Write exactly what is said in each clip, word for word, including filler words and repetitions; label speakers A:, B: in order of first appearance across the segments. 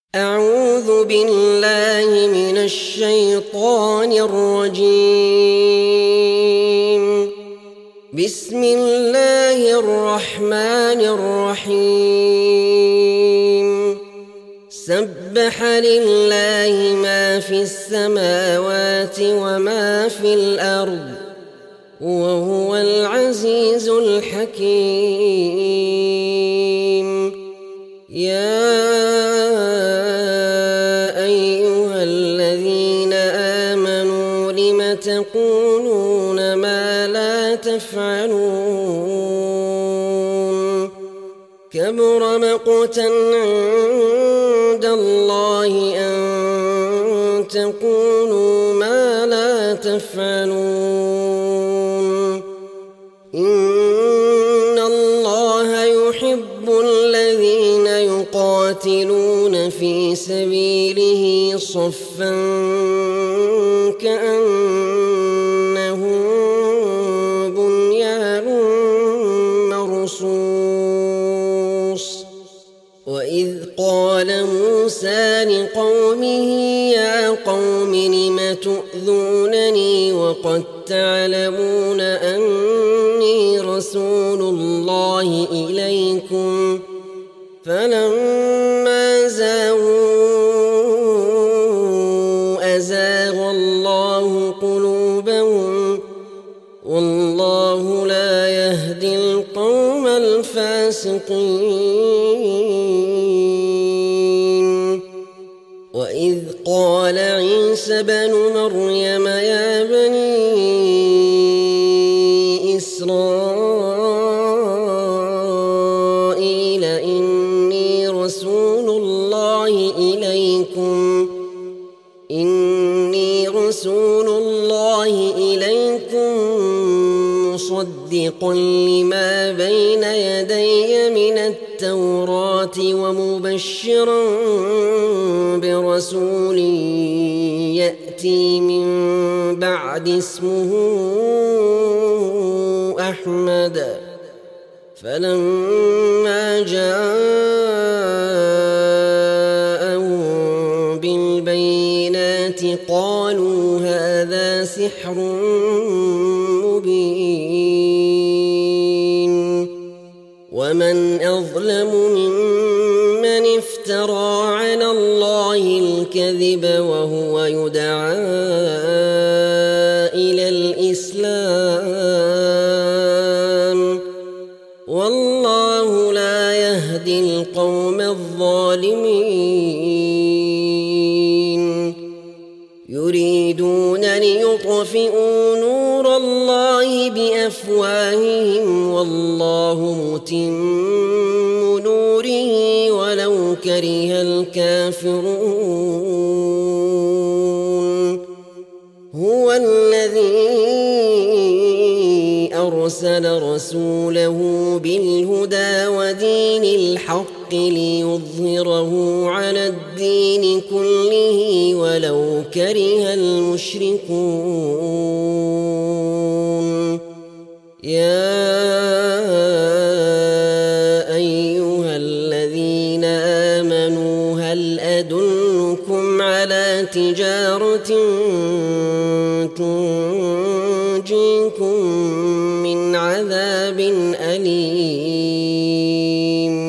A: أعوذ بالله من الشيطان الرجيم. بسم الله الرحمن الرحيم. سبح لله ما في السماوات وما في الأرض وهو العزيز الحكيم. يا أيها الذين آمنوا لم تقولون ما لا تفعلون؟ كبر مقتا عند الله أن تقولوا ما لا تفعلون. إن الله يحب الذين يقاتلون في سبيله صفا كأنهم بنيان مرصوص. وإذ قال موسى لقومه يا قوم لم تؤذونني وقد تعلمون أني رسول الله إليكم؟ فلما زاغوا أزاغ الله قلوبهم والله لا يهدي القوم الفاسقين. وإذ قال عيسى بن مريم يا بني إسرائيل إني رسول الله إليكم إني رسول الله إليكم مصدقا لما بين يدي من التوراة ومبشرا برسول يأتي من بعد اسمه أحمد. فلما جاءهم بالبينات قالوا هذا سحر مبين. ومن أظلم ممن افترى على الله الكذب وهو يدعى إلى الإسلام والله لا يهدي القوم الظالمين. يريدون ليطفئوا نور الله بأفواههم والله متم نوره ولو كره الكافرون. هو الذي أرسل رسوله بالهدى ودين الحق ليظهره على الدين كله ولو كره المشركون. يا أيها الذين آمنوا هل أدلكم على تجارة تنجيكم من عذاب أليم؟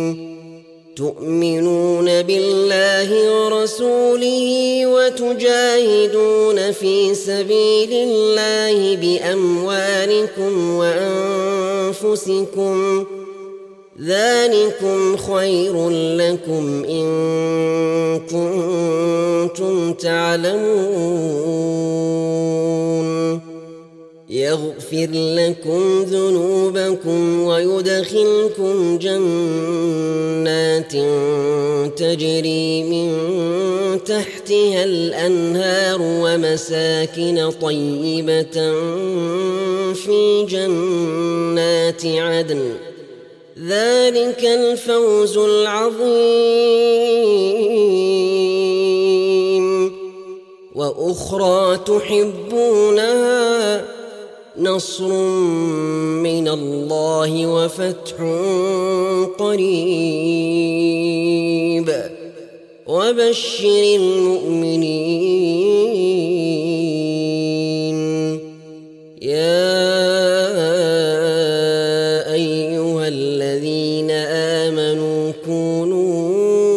A: تؤمنون بالله ورسوله وتجاهدون في سبيل الله بأموالكم وأنفسكم ذلكم خير لكم إن كنتم تعلمون. يغفر لكم ذنوبكم ويدخلكم جنات تجري من تحتها الأنهار ومساكن طيبة في جنات عدن ذلك الفوز العظيم. وأخرى تحبونها نصر من الله وفتح قريب وبشر المؤمنين يا أيها الذين آمنوا كونوا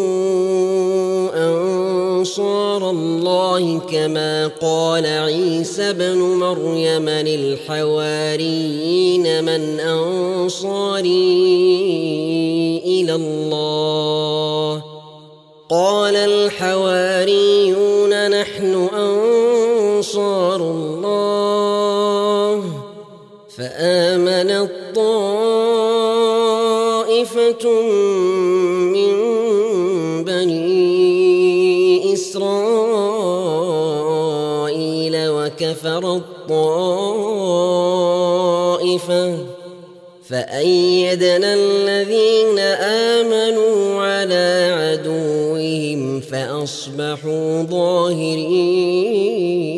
A: أنصار الله كما قال عيسى ابن مريم للحواريين من أنصاري إلى الله قال الحواريون نحن أنصار الله فآمنت طائفة من بني إسرائيل وكفرت طائفة فأيدنا الذين آمنوا على عدوهم فأصبحوا ظاهرين.